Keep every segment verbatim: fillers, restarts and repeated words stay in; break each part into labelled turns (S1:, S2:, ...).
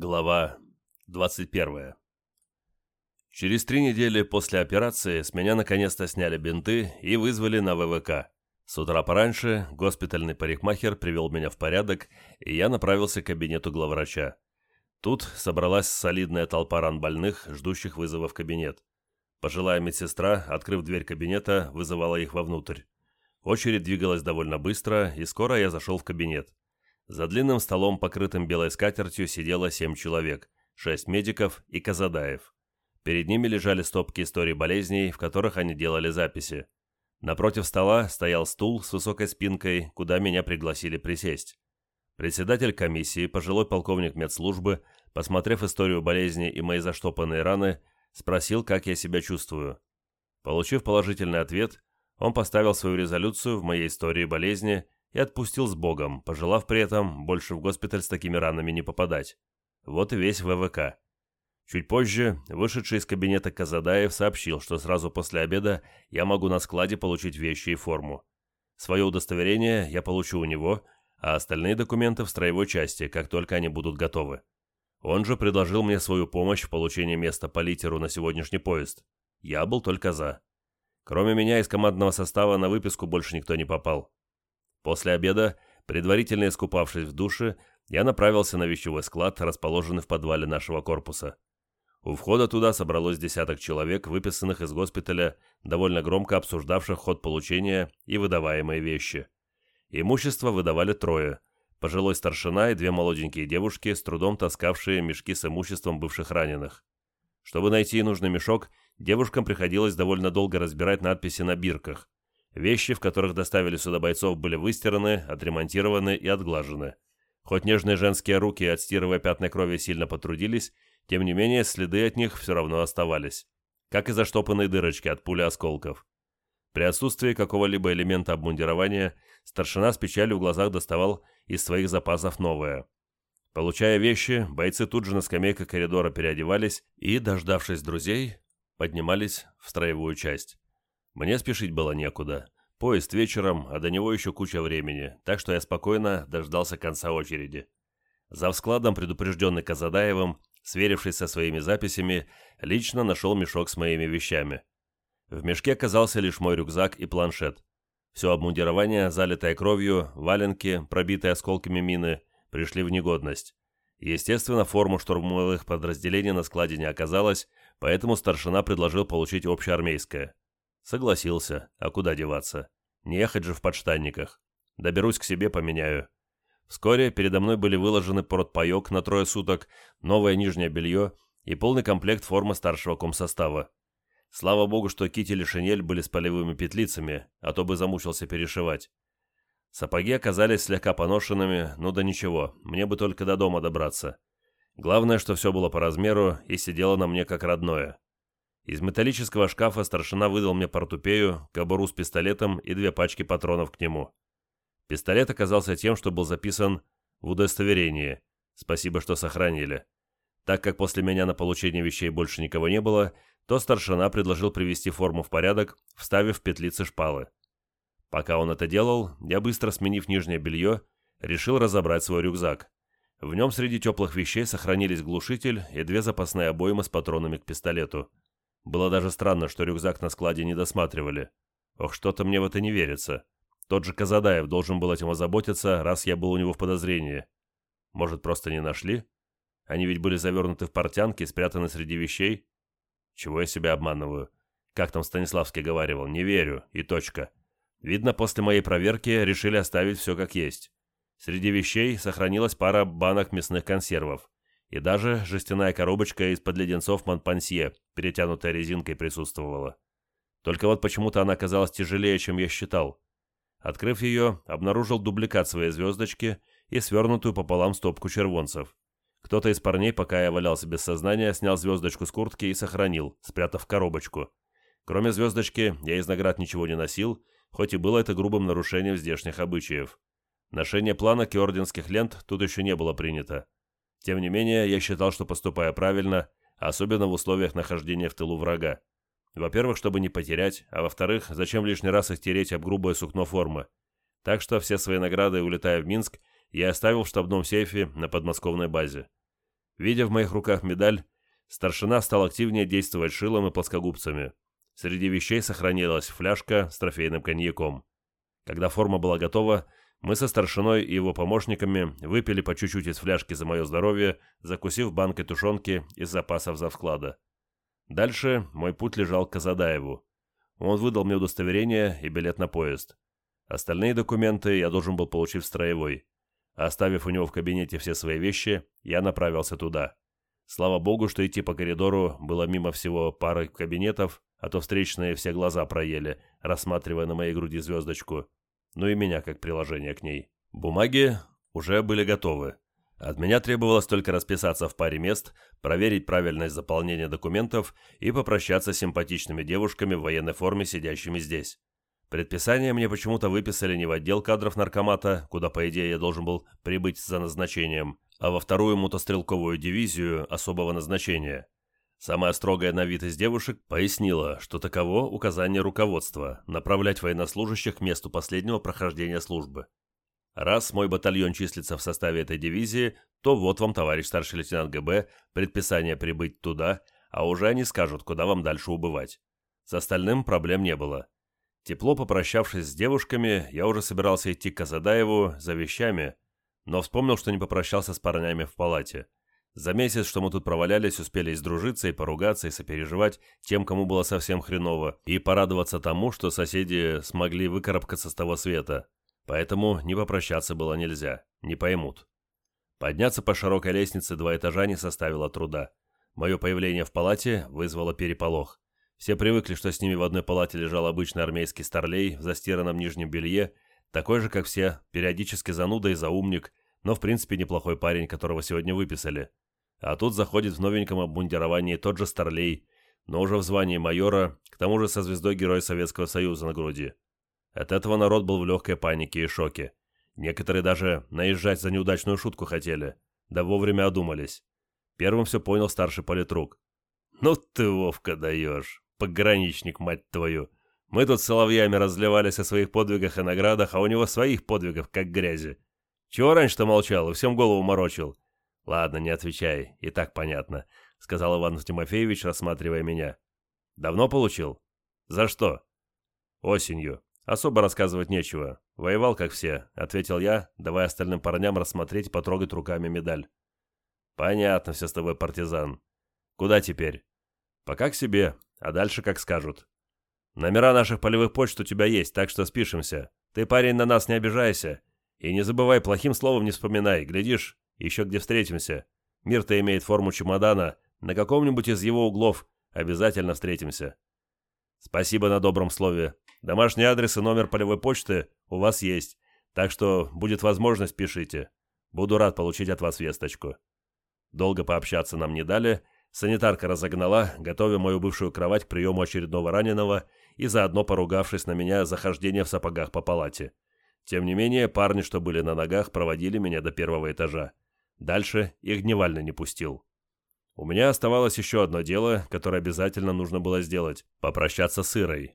S1: Глава двадцать первая. Через три недели после операции с меня наконец-то сняли бинты и вызвали на вэ вэ ка. С утра пораньше госпитальный парикмахер привел меня в порядок, и я направился к кабинету главврача. Тут собралась солидная толпа ранбольных, ждущих вызова в кабинет. Пожилая медсестра, открыв дверь кабинета, вызывала их вовнутрь. Очередь двигалась довольно быстро, и скоро я зашел в кабинет. За длинным столом, покрытым белой скатертью, сидело семь человек, шесть медиков и Казадаев. Перед ними лежали стопки историй болезней, в которых они делали записи. Напротив стола стоял стул с высокой спинкой, куда меня пригласили присесть. Председатель комиссии, пожилой полковник медслужбы, посмотрев историю болезни и мои заштопанные раны, спросил, как я себя чувствую. Получив положительный ответ, он поставил свою резолюцию в моей истории болезни и отпустил с Богом, пожелав при этом больше в госпиталь с такими ранами не попадать. Вот и весь вэ вэ ка. Чуть позже, вышедший из кабинета Казадаев сообщил, что сразу после обеда я могу на складе получить вещи и форму. Свое удостоверение я получу у него, а остальные документы в строевой части, как только они будут готовы. Он же предложил мне свою помощь в получении места по литеру на сегодняшний поезд. Я был только за. Кроме меня из командного состава на выписку больше никто не попал. После обеда, предварительно искупавшись в душе, я направился на вещевой склад, расположенный в подвале нашего корпуса. У входа туда собралось десяток человек, выписанных из госпиталя, довольно громко обсуждавших ход получения и выдаваемые вещи. Имущество выдавали трое: пожилой старшина и две молоденькие девушки, с трудом таскавшие мешки с имуществом бывших раненых. Чтобы найти нужный мешок, девушкам приходилось довольно долго разбирать надписи на бирках. Вещи, в которых доставили сюда бойцов, были выстираны, отремонтированы и отглажены. Хоть нежные женские руки, отстирывая пятна крови, сильно потрудились, тем не менее следы от них все равно оставались, как и заштопанные дырочки от пули осколков. При отсутствии какого-либо элемента обмундирования старшина с печалью в глазах доставал из своих запасов новое. Получая вещи, бойцы тут же на скамейках коридора переодевались и, дождавшись друзей, поднимались в строевую часть. Мне спешить было некуда. Поезд вечером, а до него еще куча времени, так что я спокойно дождался конца очереди. Завскладом, предупрежденный Казадаевым, сверившись со своими записями, лично нашел мешок с моими вещами. В мешке оказался лишь мой рюкзак и планшет. Все обмундирование, залитое кровью, валенки, пробитые осколками мины, пришли в негодность. Естественно, форму штурмовых подразделений на складе не оказалось, поэтому старшина предложил получить общеармейское. Согласился, а куда деваться? Не ехать же в подштанниках. Доберусь к себе, поменяю. Вскоре передо мной были выложены портпаёк на трое суток, новое нижнее белье и полный комплект формы старшего комсостава. Слава богу, что китель и шинель были с полевыми петлицами, а то бы замучился перешивать. Сапоги оказались слегка поношенными, ну да ничего, мне бы только до дома добраться. Главное, что все было по размеру и сидело на мне как родное. Из металлического шкафа старшина выдал мне портупею, кобуру с пистолетом и две пачки патронов к нему. Пистолет оказался тем, что был записан в удостоверении. Спасибо, что сохранили. Так как после меня на получение вещей больше никого не было, то старшина предложил привести форму в порядок, вставив в петлицы шпалы. Пока он это делал, я, быстро сменив нижнее белье, решил разобрать свой рюкзак. В нем среди теплых вещей сохранились глушитель и две запасные обоймы с патронами к пистолету. Было даже странно, что рюкзак на складе не досматривали. Ох, что-то мне в это не верится. Тот же Казадаев должен был этим озаботиться, раз я был у него в подозрении. Может, просто не нашли? Они ведь были завернуты в портянки, спрятаны среди вещей. Чего я себя обманываю? Как там Станиславский говаривал, не верю, и точка. Видно, после моей проверки решили оставить все как есть. Среди вещей сохранилась пара банок мясных консервов. И даже жестяная коробочка из-под леденцов Монпансье, перетянутая резинкой, присутствовала. Только вот почему-то она оказалась тяжелее, чем я считал. Открыв ее, обнаружил дубликат своей звездочки и свернутую пополам стопку червонцев. Кто-то из парней, пока я валялся без сознания, снял звездочку с куртки и сохранил, спрятав в коробочку. Кроме звездочки, я из наград ничего не носил, хоть и было это грубым нарушением здешних обычаев. Ношение планок и орденских лент тут еще не было принято. Тем не менее, я считал, что поступаю правильно, особенно в условиях нахождения в тылу врага. Во-первых, чтобы не потерять, а во-вторых, зачем лишний раз их тереть об грубое сукно формы. Так что все свои награды, улетая в Минск, я оставил в штабном сейфе на подмосковной базе. Видя в моих руках медаль, старшина стал активнее действовать шилом и плоскогубцами. Среди вещей сохранилась фляжка с трофейным коньяком. Когда форма была готова, мы со старшиной и его помощниками выпили по чуть-чуть из фляжки за мое здоровье, закусив банкой тушенки из запасов завсклада. Дальше мой путь лежал к Казадаеву. Он выдал мне удостоверение и билет на поезд. Остальные документы я должен был получить в строевой. Оставив у него в кабинете все свои вещи, я направился туда. Слава богу, что идти по коридору было мимо всего пары кабинетов, а то встречные все глаза проели, рассматривая на моей груди звездочку. Ну и меня как приложение к ней. Бумаги уже были готовы. От меня требовалось только расписаться в паре мест, проверить правильность заполнения документов и попрощаться с симпатичными девушками в военной форме, сидящими здесь. Предписание мне почему-то выписали не в отдел кадров наркомата, куда, по идее, я должен был прибыть за назначением, а во вторую мотострелковую дивизию особого назначения. Самая строгая на вид из девушек пояснила, что таково указание руководства – направлять военнослужащих к месту последнего прохождения службы. Раз мой батальон числится в составе этой дивизии, то вот вам, товарищ старший лейтенант ГБ, предписание прибыть туда, а уже они скажут, куда вам дальше убывать. С остальным проблем не было. Тепло попрощавшись с девушками, я уже собирался идти к Казадаеву за вещами, но вспомнил, что не попрощался с парнями в палате. За месяц, что мы тут провалялись, успели и сдружиться, и поругаться, и сопереживать тем, кому было совсем хреново, и порадоваться тому, что соседи смогли выкарабкаться с того света. Поэтому не попрощаться было нельзя, не поймут. Подняться по широкой лестнице два этажа не составило труда. Мое появление в палате вызвало переполох. Все привыкли, что с ними в одной палате лежал обычный армейский старлей в застиранном нижнем белье, такой же, как все, периодически зануда и заумник, но в принципе неплохой парень, которого сегодня выписали. А тут заходит в новеньком обмундировании тот же старлей, но уже в звании майора, к тому же со звездой Героя Советского Союза на груди. От этого народ был в легкой панике и шоке. Некоторые даже наезжать за неудачную шутку хотели, да вовремя одумались. Первым все понял старший политрук. «Ну ты, Вовка, даешь, пограничник, мать твою! Мы тут с соловьями разливались о своих подвигах и наградах, а у него своих подвигов, как грязи. Чего раньше-то молчал и всем голову морочил?» «Ладно, не отвечай, и так понятно», — сказал Иван Тимофеевич, рассматривая меня. «Давно получил? За что?» «Осенью. Особо рассказывать нечего. Воевал, как все», — ответил я, давая остальным парням рассмотреть и потрогать руками медаль. «Понятно все с тобой, партизан. Куда теперь?» «Пока к себе, а дальше как скажут. Номера наших полевых почт у тебя есть, так что спишемся. Ты, парень, на нас не обижайся. И не забывай, плохим словом не вспоминай, глядишь, еще где встретимся. Мир-то имеет форму чемодана, на каком-нибудь из его углов обязательно встретимся». «Спасибо на добром слове. Домашний адрес и номер полевой почты у вас есть, так что будет возможность, пишите. Буду рад получить от вас весточку». Долго пообщаться нам не дали, санитарка разогнала, готовя мою бывшую кровать к приему очередного раненого и заодно поругавшись на меня за хождение в сапогах по палате. Тем не менее, парни, что были на ногах, проводили меня до первого этажа. Дальше их дневально не пустил. У меня оставалось еще одно дело, которое обязательно нужно было сделать – попрощаться с Ирой.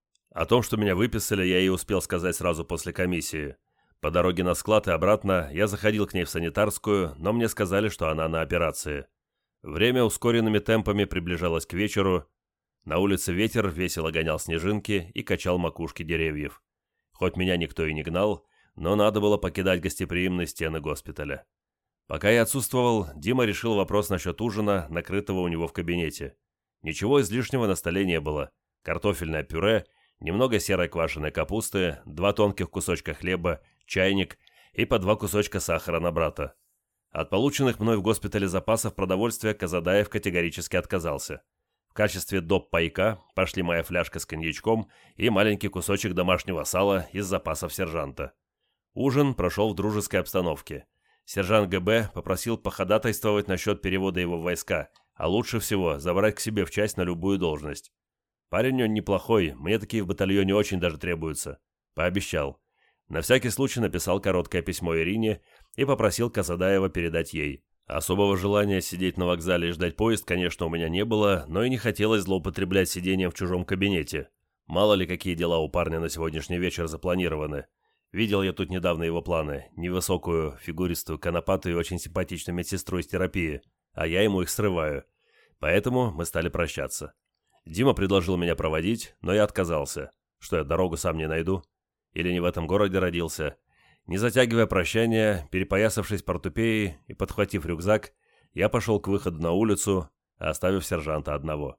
S1: О том, что меня выписали, я ей успел сказать сразу после комиссии. По дороге на склад и обратно я заходил к ней в санитарскую, но мне сказали, что она на операции. Время ускоренными темпами приближалось к вечеру. На улице ветер весело гонял снежинки и качал макушки деревьев. Хоть меня никто и не гнал, но надо было покидать гостеприимные стены госпиталя. Пока я отсутствовал, Дима решил вопрос насчет ужина, накрытого у него в кабинете. Ничего излишнего на столе не было. Картофельное пюре, немного серой квашеной капусты, два тонких кусочка хлеба, чайник и по два кусочка сахара на брата. От полученных мной в госпитале запасов продовольствия Казадаев категорически отказался. В качестве доп. Пайка пошли моя фляжка с коньячком и маленький кусочек домашнего сала из запасов сержанта. Ужин прошел в дружеской обстановке. Сержант ГБ попросил походатайствовать насчет перевода его в войска, а лучше всего забрать к себе в часть на любую должность. Парень он неплохой, мне такие в батальоне очень даже требуются. Пообещал. На всякий случай написал короткое письмо Ирине и попросил Казадаева передать ей. Особого желания сидеть на вокзале и ждать поезд, конечно, у меня не было, но и не хотелось злоупотреблять сидением в чужом кабинете. Мало ли, какие дела у парня на сегодняшний вечер запланированы. Видел я тут недавно его планы. Невысокую, фигуристую, конопатую и очень симпатичную медсестру из терапии. а я ему их срываю. Поэтому мы стали прощаться. Дима предложил меня проводить, но я отказался. Что я дорогу сам не найду? Или не в этом городе родился? Не затягивая прощания, перепоясавшись портупеей и подхватив рюкзак, я пошел к выходу на улицу, оставив сержанта одного.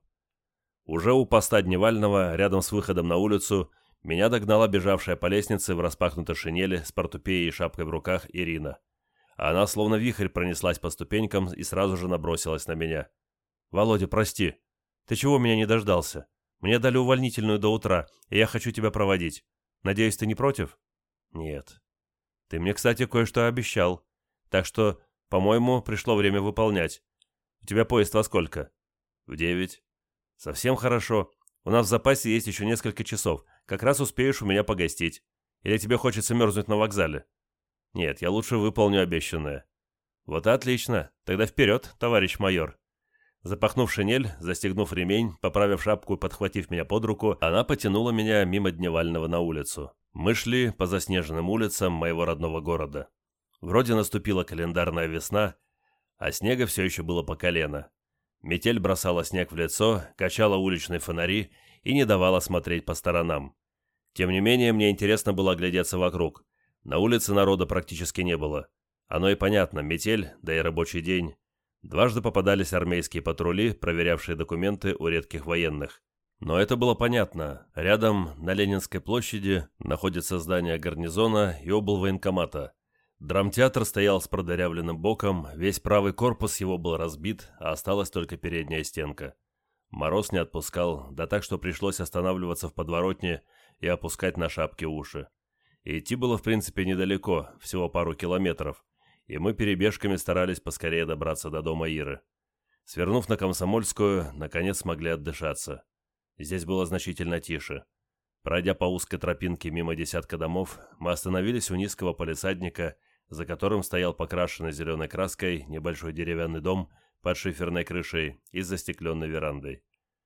S1: Уже у поста Дневального, рядом с выходом на улицу, меня догнала бежавшая по лестнице в распахнутой шинели с портупеей и шапкой в руках Ирина. Она словно вихрь пронеслась по ступенькам и сразу же набросилась на меня. «Володя, прости. Ты чего меня не дождался? Мне дали увольнительную до утра, и я хочу тебя проводить. Надеюсь, ты не против?» «Нет». «Ты мне, кстати, кое-что обещал. Так что, по-моему, пришло время выполнять. У тебя поезд во сколько?» «В девять». «Совсем хорошо. У нас в запасе есть еще несколько часов. Как раз успеешь у меня погостить. Или тебе хочется мерзнуть на вокзале?» «Нет, я лучше выполню обещанное». «Вот и отлично. Тогда вперед, товарищ майор». Запахнув шинель, застегнув ремень, поправив шапку и подхватив меня под руку, она потянула меня мимо Дневального на улицу. Мы шли по заснеженным улицам моего родного города. Вроде наступила календарная весна, а снега все еще было по колено. Метель бросала снег в лицо, качала уличные фонари и не давала смотреть по сторонам. Тем не менее, мне интересно было оглядеться вокруг. На улице народа практически не было. Оно и понятно, метель, да и рабочий день. Дважды попадались армейские патрули, проверявшие документы у редких военных. Но это было понятно. Рядом, на Ленинской площади, находится здание гарнизона и облвоенкомата. Драмтеатр стоял с продырявленным боком, весь правый корпус его был разбит, а осталась только передняя стенка. Мороз не отпускал, да так, что пришлось останавливаться в подворотне и опускать на шапки уши. И идти было в принципе недалеко, всего пару километров, и мы перебежками старались поскорее добраться до дома Иры. Свернув на Комсомольскую, наконец смогли отдышаться. Здесь было значительно тише. Пройдя по узкой тропинке мимо десятка домов, мы остановились у низкого палисадника, за которым стоял покрашенный зеленой краской небольшой деревянный дом под шиферной крышей и застекленной верандой.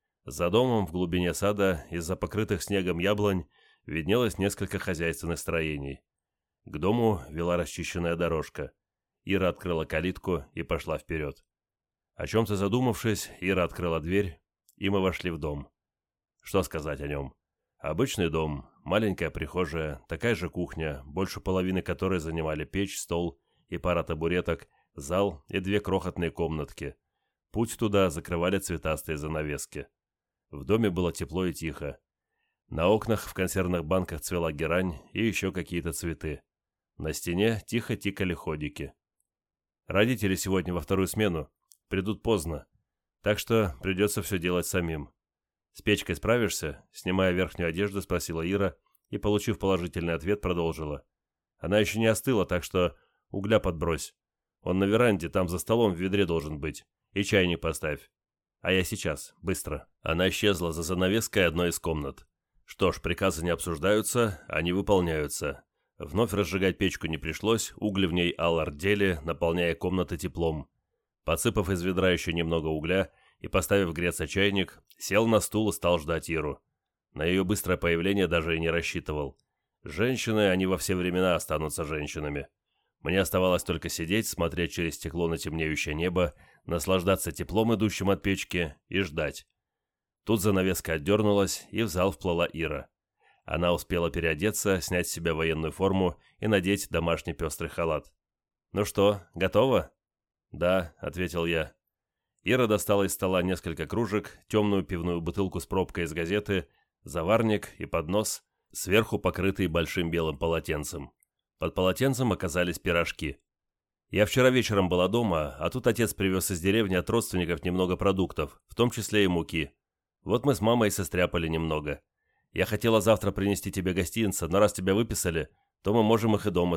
S1: За домом в глубине сада из-за покрытых снегом яблонь виднелось несколько хозяйственных строений. К дому вела расчищенная дорожка. Ира открыла калитку и пошла вперед. О чем-то задумавшись, Ира открыла дверь, и мы вошли в дом. Что сказать о нем? Обычный дом, маленькая прихожая, такая же кухня, больше половины которой занимали печь, стол и пара табуреток, зал и две крохотные комнатки. Путь туда закрывали цветастые занавески. В доме было тепло и тихо. На окнах в консервных банках цвела герань и еще какие-то цветы. На стене тихо тикали ходики. Родители сегодня во вторую смену, придут поздно, так что придется все делать самим. «С печкой справишься?» — снимая верхнюю одежду, спросила Ира и, получив положительный ответ, продолжила. «Она еще не остыла, так что угля подбрось. Он на веранде, там за столом в ведре должен быть. И чайник поставь. А я сейчас, быстро». Она исчезла за занавеской одной из комнат. Что ж, приказы не обсуждаются, они выполняются. Вновь разжигать печку не пришлось, угли в ней аллардели, наполняя комнаты теплом. Подсыпав из ведра еще немного угля и поставив греться чайник, сел на стул и стал ждать Иру. На ее быстрое появление даже и не рассчитывал. Женщины, они во все времена останутся женщинами. Мне оставалось только сидеть, смотреть через стекло на темнеющее небо, наслаждаться теплом, идущим от печки, и ждать. Тут занавеска отдернулась, и в зал вплыла Ира. Она успела переодеться, снять с себя военную форму и надеть домашний пестрый халат. «Ну что, готово?» «Да», — ответил я. Ира достала из стола несколько кружек, темную пивную бутылку с пробкой из газеты, заварник и поднос, сверху покрытый большим белым полотенцем. Под полотенцем оказались пирожки. Я вчера вечером была дома, а тут отец привез из деревни от родственников немного продуктов, в том числе и муки. Вот мы с мамой и состряпали немного. Я хотела завтра принести тебе гостинцы, но раз тебя выписали, то мы можем их и дома